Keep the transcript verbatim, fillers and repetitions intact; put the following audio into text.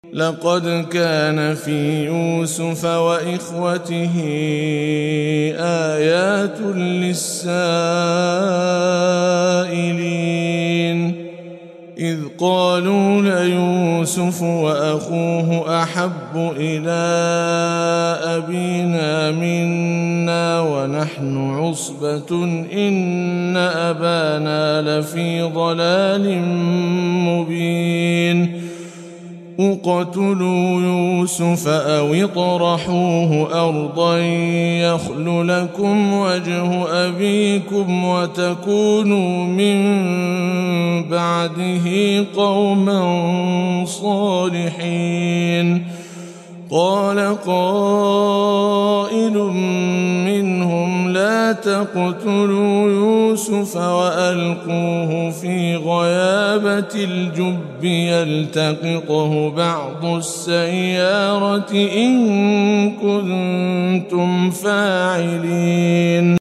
لقد كان في يوسف وإخوته آيات للسائلين إذ قالوا ليوسف وأخوه أحب إلى أبينا منا ونحن عصبة إن أبانا لفي ضلال مبين اقتلوا يوسف أو اطرحوه أرضا يخل لكم وجه أبيكم وتكونوا من بعده قوما صالحين قال قائل منهم لا تقتلوا يوسف وألقوه في غيابة الجب يلتقطه بعض السيارة إن كنتم فاعلين